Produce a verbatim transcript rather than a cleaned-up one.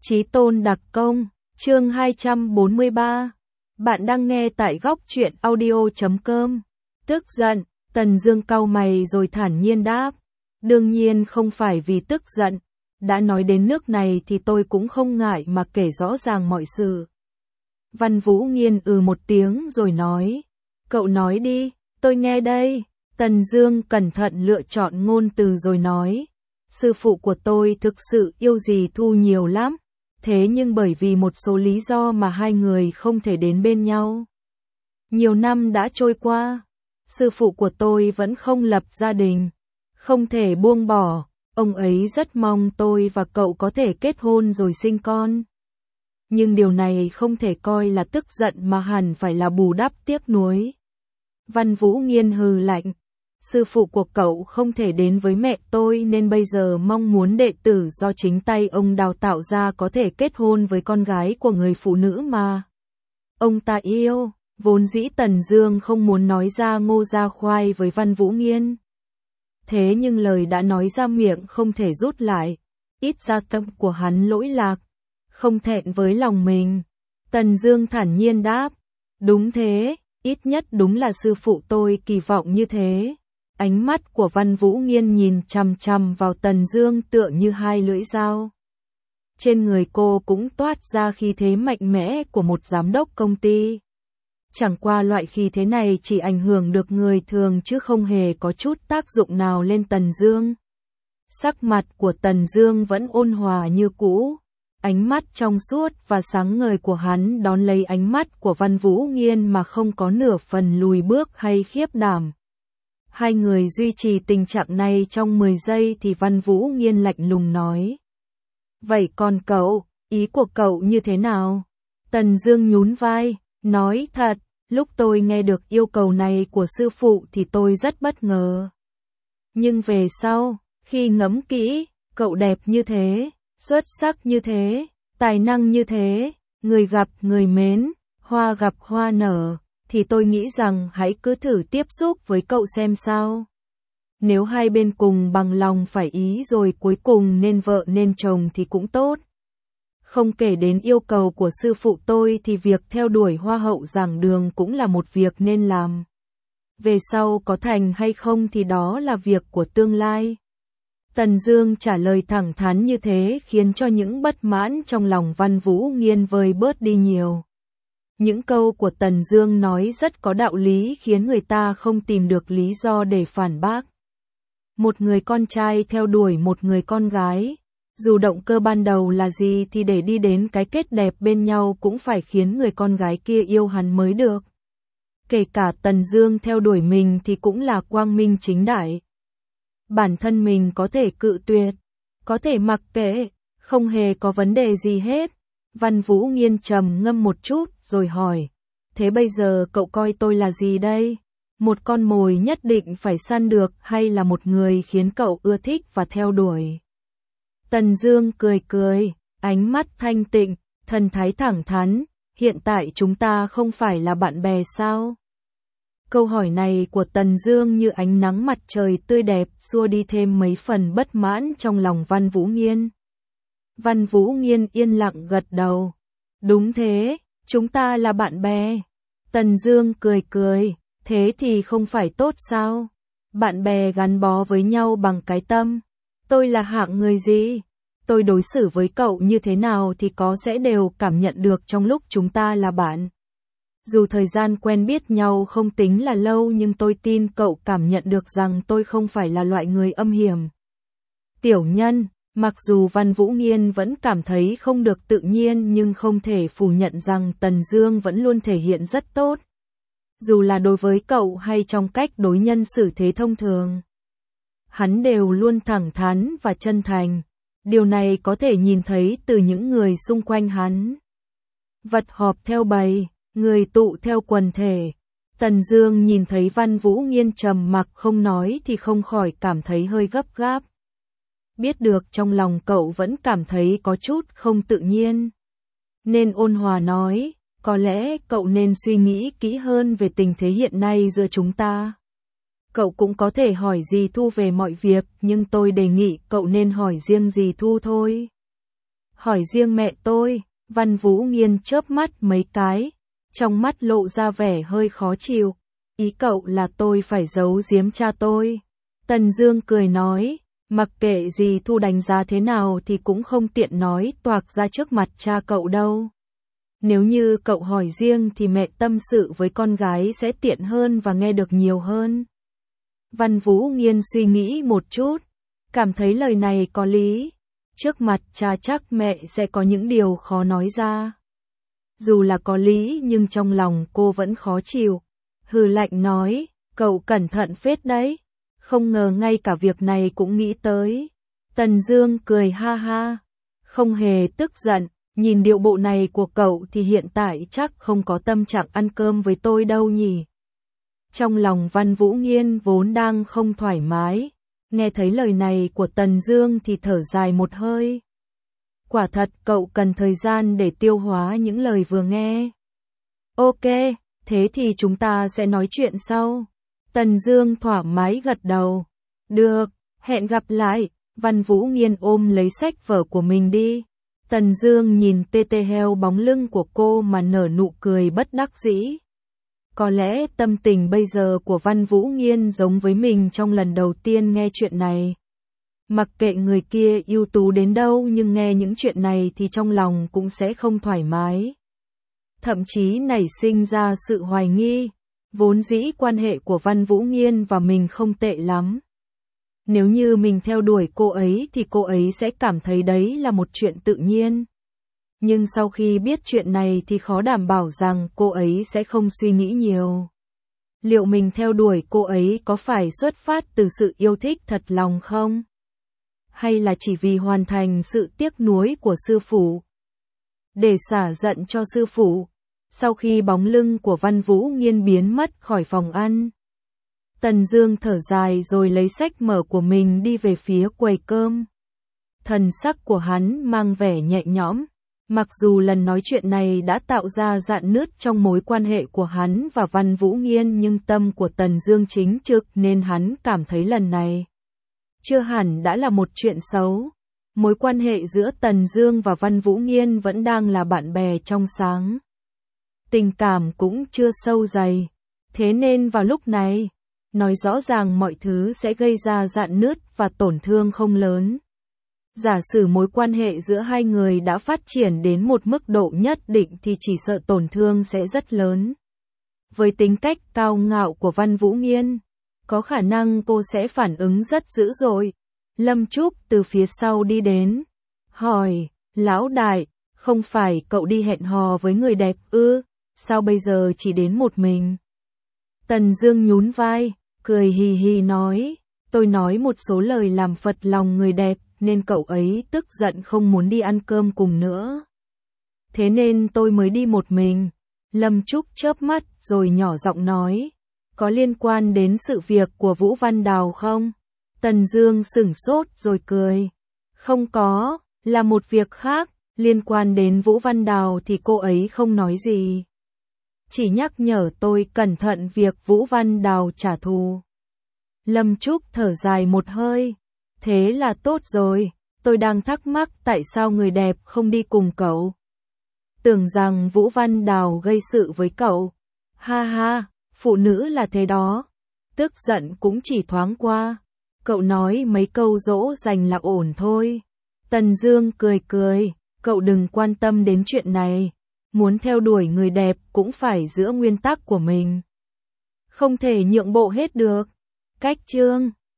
Chí tôn đặc công, chương hai trăm bốn mươi ba. Bạn đang nghe tại góc truyện audio chấm com. Tức giận, Tần Dương cau mày rồi thản nhiên đáp. Đương nhiên không phải vì tức giận. Đã nói đến nước này thì tôi cũng không ngại mà kể rõ ràng mọi sự. Văn Vũ Nghiên ừ một tiếng rồi nói. Cậu nói đi, tôi nghe đây. Tần Dương cẩn thận lựa chọn ngôn từ rồi nói. Sư phụ của tôi thực sự yêu dì Thu nhiều lắm. Thế nhưng bởi vì một số lý do mà hai người không thể đến bên nhau. Nhiều năm đã trôi qua, sư phụ của tôi vẫn không lập gia đình, không thể buông bỏ, ông ấy rất mong tôi và cậu có thể kết hôn rồi sinh con. Nhưng điều này không thể coi là tức giận mà hẳn phải là bù đắp tiếc nuối. Văn Vũ Nghiên hừ lạnh. Sư phụ của cậu không thể đến với mẹ tôi nên bây giờ mong muốn đệ tử do chính tay ông đào tạo ra có thể kết hôn với con gái của người phụ nữ mà ông ta yêu. Vốn dĩ Tần Dương không muốn nói ra ngô ra khoai với Văn Vũ Nghiên. Thế nhưng lời đã nói ra miệng không thể rút lại. Ít ra tâm của hắn lỗi lạc, không thẹn với lòng mình. Tần Dương thản nhiên đáp. Đúng thế, ít nhất đúng là sư phụ tôi kỳ vọng như thế. Ánh mắt của Văn Vũ Nghiên nhìn chằm chằm vào Tần Dương tựa như hai lưỡi dao. Trên người cô cũng toát ra khí thế mạnh mẽ của một giám đốc công ty. Chẳng qua loại khí thế này chỉ ảnh hưởng được người thường chứ không hề có chút tác dụng nào lên Tần Dương. Sắc mặt của Tần Dương vẫn ôn hòa như cũ. Ánh mắt trong suốt và sáng ngời của hắn đón lấy ánh mắt của Văn Vũ Nghiên mà không có nửa phần lùi bước hay khiếp đảm. Hai người duy trì tình trạng này trong mười giây thì Văn Vũ Nghiên lạnh lùng nói. Vậy còn cậu, ý của cậu như thế nào? Tần Dương nhún vai, nói thật, lúc tôi nghe được yêu cầu này của sư phụ thì tôi rất bất ngờ. Nhưng về sau, khi ngẫm kỹ, cậu đẹp như thế, xuất sắc như thế, tài năng như thế, người gặp người mến, hoa gặp hoa nở. Thì tôi nghĩ rằng hãy cứ thử tiếp xúc với cậu xem sao. Nếu hai bên cùng bằng lòng phải ý rồi cuối cùng nên vợ nên chồng thì cũng tốt. Không kể đến yêu cầu của sư phụ tôi thì việc theo đuổi hoa hậu giảng đường cũng là một việc nên làm. Về sau có thành hay không thì đó là việc của tương lai. Tần Dương trả lời thẳng thắn như thế khiến cho những bất mãn trong lòng Văn Vũ Nghiên vơi bớt đi nhiều. Những câu của Tần Dương nói rất có đạo lý khiến người ta không tìm được lý do để phản bác. Một người con trai theo đuổi một người con gái, dù động cơ ban đầu là gì thì để đi đến cái kết đẹp bên nhau cũng phải khiến người con gái kia yêu hắn mới được. Kể cả Tần Dương theo đuổi mình thì cũng là quang minh chính đại. Bản thân mình có thể cự tuyệt, có thể mặc kệ, không hề có vấn đề gì hết. Văn Vũ Nghiên trầm ngâm một chút rồi hỏi, thế bây giờ cậu coi tôi là gì đây? Một con mồi nhất định phải săn được hay là một người khiến cậu ưa thích và theo đuổi? Tần Dương cười cười, ánh mắt thanh tịnh, thần thái thẳng thắn, hiện tại chúng ta không phải là bạn bè sao? Câu hỏi này của Tần Dương như ánh nắng mặt trời tươi đẹp xua đi thêm mấy phần bất mãn trong lòng Văn Vũ Nghiên. Văn Vũ Nghiên yên lặng gật đầu. Đúng thế, chúng ta là bạn bè. Tần Dương cười cười, thế thì không phải tốt sao? Bạn bè gắn bó với nhau bằng cái tâm. Tôi là hạng người gì? Tôi đối xử với cậu như thế nào thì có sẽ đều cảm nhận được trong lúc chúng ta là bạn. Dù thời gian quen biết nhau không tính là lâu nhưng tôi tin cậu cảm nhận được rằng tôi không phải là loại người âm hiểm. Tiểu nhân. Mặc dù Văn Vũ Nghiên vẫn cảm thấy không được tự nhiên nhưng không thể phủ nhận rằng Tần Dương vẫn luôn thể hiện rất tốt. Dù là đối với cậu hay trong cách đối nhân xử thế thông thường. Hắn đều luôn thẳng thắn và chân thành. Điều này có thể nhìn thấy từ những người xung quanh hắn. Vật họp theo bầy, người tụ theo quần thể. Tần Dương nhìn thấy Văn Vũ Nghiên trầm mặc không nói thì không khỏi cảm thấy hơi gấp gáp. Biết được trong lòng cậu vẫn cảm thấy có chút không tự nhiên. Nên ôn hòa nói, có lẽ cậu nên suy nghĩ kỹ hơn về tình thế hiện nay giữa chúng ta. Cậu cũng có thể hỏi dì Thu về mọi việc, nhưng tôi đề nghị cậu nên hỏi riêng dì Thu thôi. Hỏi riêng mẹ tôi, Văn Vũ Nghiên chớp mắt mấy cái, trong mắt lộ ra vẻ hơi khó chịu. Ý cậu là tôi phải giấu giếm cha tôi. Tần Dương cười nói, mặc kệ gì Thu đánh giá thế nào thì cũng không tiện nói toạc ra trước mặt cha cậu đâu. Nếu như cậu hỏi riêng thì mẹ tâm sự với con gái sẽ tiện hơn và nghe được nhiều hơn. Văn Vũ Nghiên suy nghĩ một chút, cảm thấy lời này có lý. Trước mặt cha chắc mẹ sẽ có những điều khó nói ra. Dù là có lý nhưng trong lòng cô vẫn khó chịu. Hừ lạnh nói, cậu cẩn thận phết đấy. Không ngờ ngay cả việc này cũng nghĩ tới. Tần Dương cười ha ha, không hề tức giận. Nhìn điệu bộ này của cậu thì hiện tại chắc không có tâm trạng ăn cơm với tôi đâu nhỉ. Trong lòng Văn Vũ Nghiên vốn đang không thoải mái, nghe thấy lời này của Tần Dương thì thở dài một hơi. Quả thật cậu cần thời gian để tiêu hóa những lời vừa nghe. Ok, thế thì chúng ta sẽ nói chuyện sau. Tần Dương thoải mái gật đầu. Được, hẹn gặp lại. Văn Vũ Nghiên ôm lấy sách vở của mình đi. Tần Dương nhìn tê tê heo bóng lưng của cô mà nở nụ cười bất đắc dĩ. Có lẽ tâm tình bây giờ của Văn Vũ Nghiên giống với mình trong lần đầu tiên nghe chuyện này. Mặc kệ người kia ưu tú đến đâu nhưng nghe những chuyện này thì trong lòng cũng sẽ không thoải mái. Thậm chí nảy sinh ra sự hoài nghi, vốn dĩ quan hệ của Văn Vũ Nghiên và mình không tệ lắm. Nếu như mình theo đuổi cô ấy thì cô ấy sẽ cảm thấy đấy là một chuyện tự nhiên. Nhưng sau khi biết chuyện này thì khó đảm bảo rằng cô ấy sẽ không suy nghĩ nhiều. Liệu mình theo đuổi cô ấy có phải xuất phát từ sự yêu thích thật lòng không? Hay là chỉ vì hoàn thành sự tiếc nuối của sư phụ? Để xả giận cho sư phụ, sau khi bóng lưng của Văn Vũ Nghiên biến mất khỏi phòng ăn, Tần Dương thở dài rồi lấy sách mở của mình đi về phía quầy cơm. Thần sắc của hắn mang vẻ nhẹ nhõm, mặc dù lần nói chuyện này đã tạo ra rạn nứt trong mối quan hệ của hắn và Văn Vũ Nghiên nhưng tâm của Tần Dương chính trực nên hắn cảm thấy lần này chưa hẳn đã là một chuyện xấu. Mối quan hệ giữa Tần Dương và Văn Vũ Nghiên vẫn đang là bạn bè trong sáng. Tình cảm cũng chưa sâu dày, thế nên vào lúc này, nói rõ ràng mọi thứ sẽ gây ra rạn nứt và tổn thương không lớn. Giả sử mối quan hệ giữa hai người đã phát triển đến một mức độ nhất định thì chỉ sợ tổn thương sẽ rất lớn. Với tính cách cao ngạo của Văn Vũ Nghiên, có khả năng cô sẽ phản ứng rất dữ dội. Lâm Trúc từ phía sau đi đến, hỏi, lão đại, không phải cậu đi hẹn hò với người đẹp ư, sao bây giờ chỉ đến một mình? Tần Dương nhún vai, cười hì hì nói, tôi nói một số lời làm phật lòng người đẹp, nên cậu ấy tức giận không muốn đi ăn cơm cùng nữa. Thế nên tôi mới đi một mình. Lâm Trúc chớp mắt rồi nhỏ giọng nói, có liên quan đến sự việc của Vũ Văn Đào không? Tần Dương sửng sốt rồi cười, không có, là một việc khác, liên quan đến Vũ Văn Đào thì cô ấy không nói gì. Chỉ nhắc nhở tôi cẩn thận việc Vũ Văn Đào trả thù. Lâm Trúc thở dài một hơi, thế là tốt rồi, tôi đang thắc mắc tại sao người đẹp không đi cùng cậu. Tưởng rằng Vũ Văn Đào gây sự với cậu. Ha ha, phụ nữ là thế đó. Tức giận cũng chỉ thoáng qua. Cậu nói mấy câu dỗ dành là ổn thôi. Tần Dương cười cười, cậu đừng quan tâm đến chuyện này. Muốn theo đuổi người đẹp cũng phải giữ nguyên tắc của mình. Không thể nhượng bộ hết được. Cách chương